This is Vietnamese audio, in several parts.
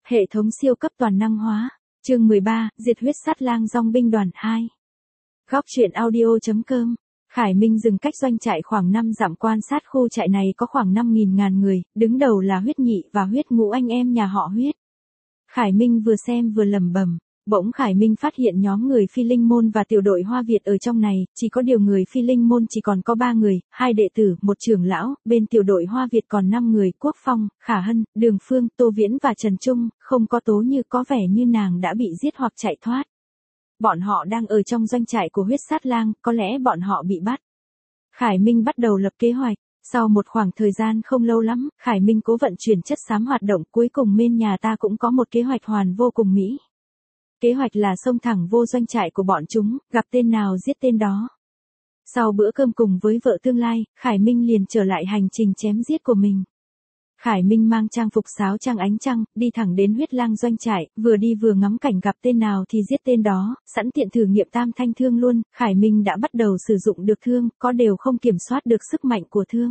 Hệ thống siêu cấp toàn năng hóa. Chương 13, diệt huyết sát lang dòng binh đoàn 2. Góc truyện audio.com. Khải Minh dừng cách doanh trại khoảng 5 dặm quan sát khu trại này có khoảng 5.000 người, đứng đầu là Huyết Nhị và Huyết Ngũ anh em nhà họ Huyết. Khải Minh vừa xem vừa lẩm bẩm. Bỗng Khải Minh phát hiện nhóm người Phi Linh Môn và tiểu đội Hoa Việt ở trong này, chỉ có điều người Phi Linh Môn chỉ còn có 3 người, 2 đệ tử, 1 trưởng lão, bên tiểu đội Hoa Việt còn 5 người, Quốc Phong, Khả Hân, Đường Phương, Tô Viễn và Trần Trung, không có Tố Như, có vẻ như nàng đã bị giết hoặc chạy thoát. Bọn họ đang ở trong doanh trại của huyết sát lang, có lẽ bọn họ bị bắt. Khải Minh bắt đầu lập kế hoạch. Sau một khoảng thời gian không lâu lắm, Khải Minh cố vận chuyển chất xám hoạt động, cuối cùng bên nhà ta cũng có một kế hoạch hoàn vô cùng mỹ. Kế hoạch là xông thẳng vô doanh trại của bọn chúng, gặp tên nào giết tên đó. Sau bữa cơm cùng với vợ tương lai, Khải Minh liền trở lại hành trình chém giết của mình. Khải Minh mang trang phục sáo trang ánh trăng, đi thẳng đến huyết lang doanh trại, vừa đi vừa ngắm cảnh, gặp tên nào thì giết tên đó, sẵn tiện thử nghiệm tam thanh thương luôn. Khải Minh đã bắt đầu sử dụng được thương, có đều không kiểm soát được sức mạnh của thương.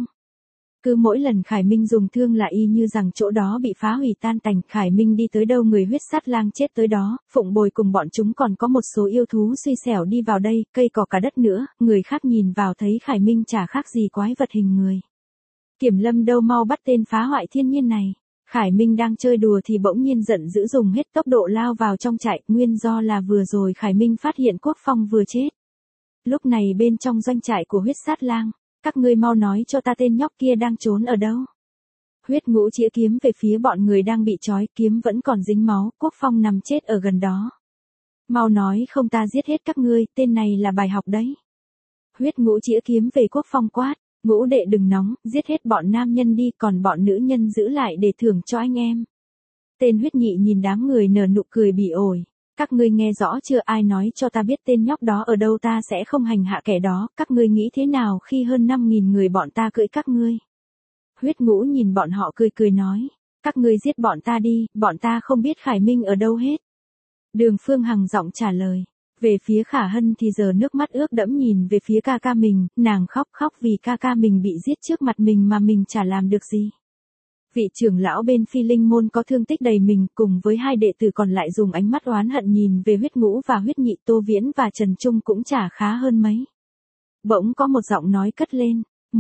Cứ mỗi lần Khải Minh dùng thương là y như rằng chỗ đó bị phá hủy tan tành, Khải Minh đi tới đâu người huyết sát lang chết tới đó, Phụng Bồi cùng bọn chúng còn có một số yêu thú xui xẻo đi vào đây, cây cỏ cả đất nữa, người khác nhìn vào thấy Khải Minh chả khác gì quái vật hình người. Kiểm Lâm đâu mau bắt tên phá hoại thiên nhiên này. Khải Minh đang chơi đùa thì bỗng nhiên giận dữ dùng hết tốc độ lao vào trong trại, nguyên do là vừa rồi Khải Minh phát hiện Quốc Phong vừa chết. Lúc này bên trong doanh trại của huyết sát lang, các ngươi mau nói cho ta tên nhóc kia đang trốn ở đâu. Huyết Ngũ chĩa kiếm về phía bọn người đang bị trói, kiếm vẫn còn dính máu, Quốc Phong nằm chết ở gần đó. Mau nói không ta giết hết các ngươi, tên này là bài học đấy. Huyết Ngũ chĩa kiếm về Quốc Phong quát, Ngũ đệ đừng nóng, giết hết bọn nam nhân đi, còn bọn nữ nhân giữ lại để thưởng cho anh em. Tên Huyết Nhị nhìn đám người nở nụ cười bỉ ổi. Các ngươi nghe rõ chưa, ai nói cho ta biết tên nhóc đó ở đâu, ta sẽ không hành hạ kẻ đó, các ngươi nghĩ thế nào khi hơn 5.000 người bọn ta cưỡi các ngươi. Huyết Ngũ nhìn bọn họ cười cười nói, các ngươi giết bọn ta đi, bọn ta không biết Khải Minh ở đâu hết. Đường Phương Hằng giọng trả lời. Về phía Khả Hân thì giờ nước mắt ướt đẫm nhìn về phía ca ca mình, nàng khóc vì ca ca mình bị giết trước mặt mình mà mình chả làm được gì. Vị trưởng lão bên Phi Linh Môn có thương tích đầy mình, cùng với 2 đệ tử còn lại dùng ánh mắt oán hận nhìn về Huyết Ngũ và Huyết Nhị, Tô Viễn và Trần Trung cũng chả khá hơn mấy. Bỗng có một giọng nói cất lên,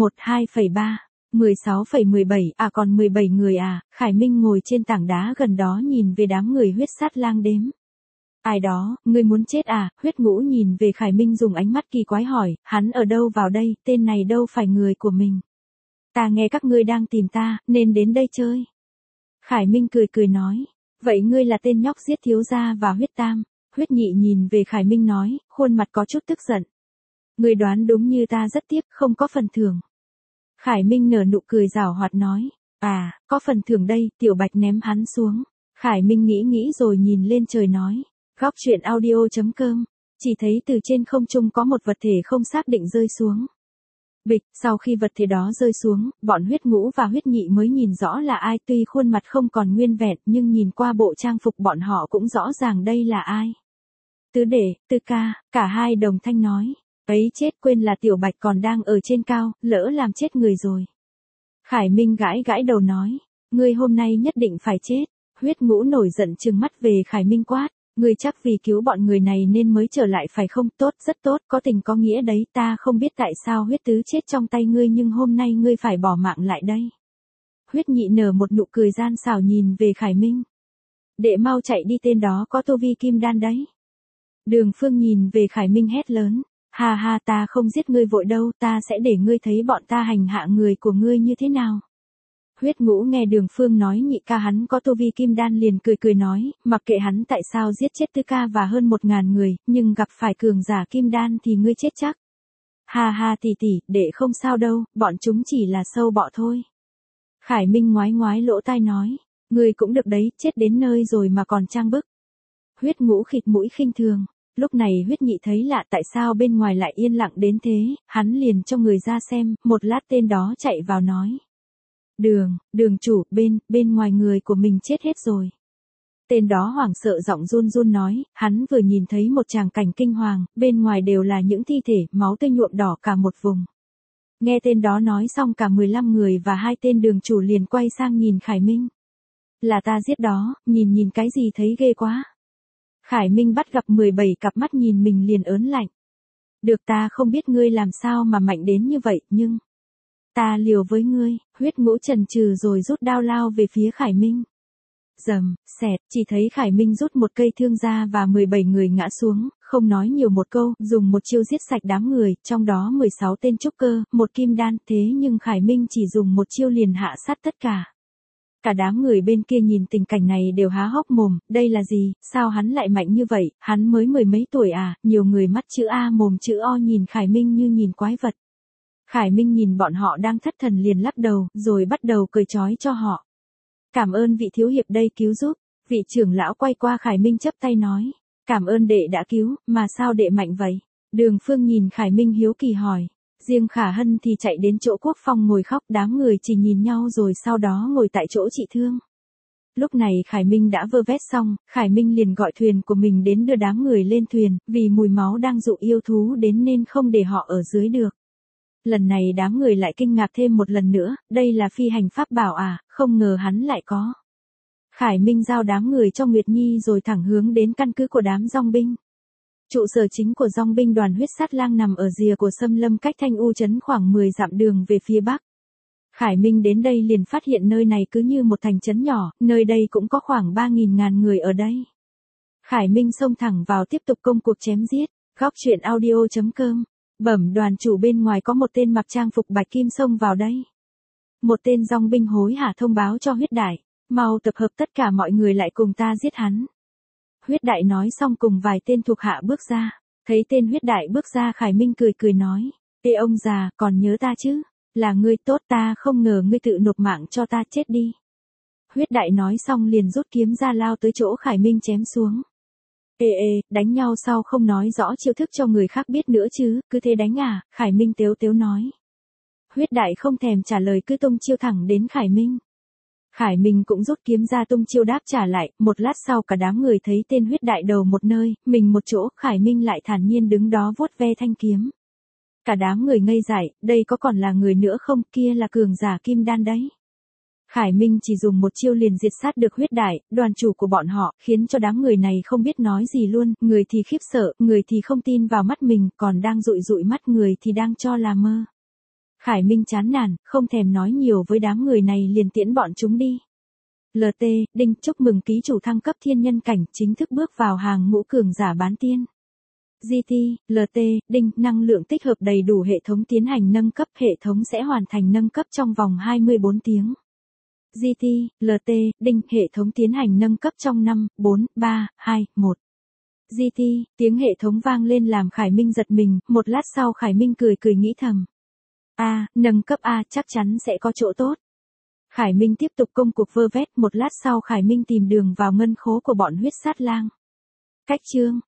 12,3, 16,17, à còn 17 người à. Khải Minh ngồi trên tảng đá gần đó nhìn về đám người huyết sát lang đếm. Ai đó, ngươi muốn chết à? Huyết Ngũ nhìn về Khải Minh dùng ánh mắt kỳ quái hỏi, hắn ở đâu vào đây, tên này đâu phải người của mình. Ta nghe các ngươi đang tìm ta, nên đến đây chơi. Khải Minh cười cười nói, vậy ngươi là tên nhóc giết thiếu gia và huyết tam. Huyết Nhị nhìn về Khải Minh nói, khuôn mặt có chút tức giận. Ngươi đoán đúng như ta, rất tiếc, không có phần thưởng. Khải Minh nở nụ cười giảo hoạt nói, à, có phần thưởng đây, Tiểu Bạch ném hắn xuống. Khải Minh nghĩ rồi nhìn lên trời nói, góc truyện audio.com, chỉ thấy từ trên không trung có một vật thể không xác định rơi xuống. Bịch, sau khi vật thể đó rơi xuống, bọn Huyết Ngũ và Huyết Nhị mới nhìn rõ là ai, tuy khuôn mặt không còn nguyên vẹn nhưng nhìn qua bộ trang phục bọn họ cũng rõ ràng đây là ai. Tứ đệ, Tư ca, cả hai đồng thanh nói, ấy chết, quên là Tiểu Bạch còn đang ở trên cao, lỡ làm chết người rồi. Khải Minh gãi đầu nói, ngươi hôm nay nhất định phải chết. Huyết Ngũ nổi giận trừng mắt về Khải Minh quát, ngươi chắc vì cứu bọn người này nên mới trở lại phải không? Tốt, rất tốt, có tình có nghĩa đấy, ta không biết tại sao Huyết Tứ chết trong tay ngươi nhưng hôm nay ngươi phải bỏ mạng lại đây. Huyết Nhị nở một nụ cười gian xảo nhìn về Khải Minh. Đệ mau chạy đi, tên đó có tu vi kim đan đấy. Đường Phương nhìn về Khải Minh hét lớn, ha ha, ta không giết ngươi vội đâu, ta sẽ để ngươi thấy bọn ta hành hạ người của ngươi như thế nào. Huyết Ngũ nghe Đường Phương nói nhị ca hắn có tu vi kim đan liền cười nói, mặc kệ hắn tại sao giết chết Tư ca và hơn 1.000 người, nhưng gặp phải cường giả kim đan thì ngươi chết chắc. Ha ha tỷ, đệ không sao đâu, bọn chúng chỉ là sâu bọ thôi. Khải Minh ngoái lỗ tai nói, ngươi cũng được đấy, chết đến nơi rồi mà còn trang bức. Huyết Ngũ khịt mũi khinh thường. Lúc này Huyết Nhị thấy lạ, tại sao bên ngoài lại yên lặng đến thế, hắn liền cho người ra xem, một lát tên đó chạy vào nói. Đường chủ, bên ngoài người của mình chết hết rồi. Tên đó hoảng sợ giọng run nói, hắn vừa nhìn thấy một tràng cảnh kinh hoàng, bên ngoài đều là những thi thể, máu tươi nhuộm đỏ cả một vùng. Nghe tên đó nói xong cả 15 người và 2 tên đường chủ liền quay sang nhìn Khải Minh. Là ta giết đó, nhìn cái gì thấy ghê quá. Khải Minh bắt gặp 17 cặp mắt nhìn mình liền ớn lạnh. Được, ta không biết ngươi làm sao mà mạnh đến như vậy, nhưng ta liều với ngươi. Huyết Ngũ chần chừ rồi rút đao lao về phía Khải Minh. Rầm, xẹt, chỉ thấy Khải Minh rút một cây thương ra và 17 người ngã xuống, không nói nhiều một câu, dùng một chiêu giết sạch đám người, trong đó 16 tên trúc cơ, một kim đan, thế nhưng Khải Minh chỉ dùng một chiêu liền hạ sát tất cả. Cả đám người bên kia nhìn tình cảnh này đều há hốc mồm, đây là gì, sao hắn lại mạnh như vậy, hắn mới mười mấy tuổi à, nhiều người mắt chữ A mồm chữ O nhìn Khải Minh như nhìn quái vật. Khải Minh nhìn bọn họ đang thất thần liền lắc đầu, rồi bắt đầu cười trói cho họ. Cảm ơn vị thiếu hiệp đây cứu giúp, vị trưởng lão quay qua Khải Minh chắp tay nói. Cảm ơn đệ đã cứu, mà sao đệ mạnh vậy? Đường Phương nhìn Khải Minh hiếu kỳ hỏi. Riêng Khả Hân thì chạy đến chỗ Quốc Phong ngồi khóc, đám người chỉ nhìn nhau rồi sau đó ngồi tại chỗ trị thương. Lúc này Khải Minh đã vơ vét xong, Khải Minh liền gọi thuyền của mình đến đưa đám người lên thuyền, vì mùi máu đang dụ yêu thú đến nên không để họ ở dưới được. Lần này đám người lại kinh ngạc thêm một lần nữa, đây là phi hành pháp bảo à, không ngờ hắn lại có. Khải Minh giao đám người cho Nguyệt Nhi rồi thẳng hướng đến căn cứ của đám dòng binh. Trụ sở chính của dòng binh đoàn huyết sát lang nằm ở rìa của Sâm Lâm cách Thanh U trấn khoảng 10 dặm đường về phía bắc. Khải Minh đến đây liền phát hiện nơi này cứ như một thành trấn nhỏ, nơi đây cũng có khoảng 3.000 người ở đây. Khải Minh xông thẳng vào tiếp tục công cuộc chém giết. Góc truyện audio.com. Bẩm đoàn chủ, bên ngoài có một tên mặc trang phục bạch kim xông vào đây. Một tên dòng binh hối hả thông báo cho Huyết Đại. Mau tập hợp tất cả mọi người lại cùng ta giết hắn. Huyết Đại nói xong cùng vài tên thuộc hạ bước ra. Thấy tên Huyết Đại bước ra, Khải Minh cười nói. Ê ông già, còn nhớ ta chứ? Là ngươi tốt, ta không ngờ ngươi tự nộp mạng cho ta, chết đi. Huyết Đại nói xong liền rút kiếm ra lao tới chỗ Khải Minh chém xuống. Ê, đánh nhau sao không nói rõ chiêu thức cho người khác biết nữa chứ, cứ thế đánh à? Khải Minh tếu nói. Huyết Đại không thèm trả lời cứ tung chiêu thẳng đến Khải Minh. Khải Minh cũng rút kiếm ra tung chiêu đáp trả lại, một lát sau cả đám người thấy tên Huyết Đại đầu một nơi, mình một chỗ, Khải Minh lại thản nhiên đứng đó vuốt ve thanh kiếm. Cả đám người ngây dại, đây có còn là người nữa không, kia là cường giả kim đan đấy. Khải Minh chỉ dùng một chiêu liền diệt sát được Huyết Đại, đoàn chủ của bọn họ, khiến cho đám người này không biết nói gì luôn, người thì khiếp sợ, người thì không tin vào mắt mình, còn đang dụi mắt, người thì đang cho là mơ. Khải Minh chán nản, không thèm nói nhiều với đám người này liền tiễn bọn chúng đi. LT, Đinh, chúc mừng ký chủ thăng cấp thiên nhân cảnh, chính thức bước vào hàng ngũ cường giả bán tiên. GT, LT, Đinh, năng lượng tích hợp đầy đủ, hệ thống tiến hành nâng cấp, hệ thống sẽ hoàn thành nâng cấp trong vòng 24 tiếng. GT, LT, Đinh, hệ thống tiến hành nâng cấp trong 5, 4, 3, 2, 1. GT, tiếng hệ thống vang lên làm Khải Minh giật mình, một lát sau Khải Minh cười nghĩ thầm. Nâng cấp A chắc chắn sẽ có chỗ tốt. Khải Minh tiếp tục công cuộc vơ vét, một lát sau Khải Minh tìm đường vào ngân khố của bọn huyết sát lang. Cách chương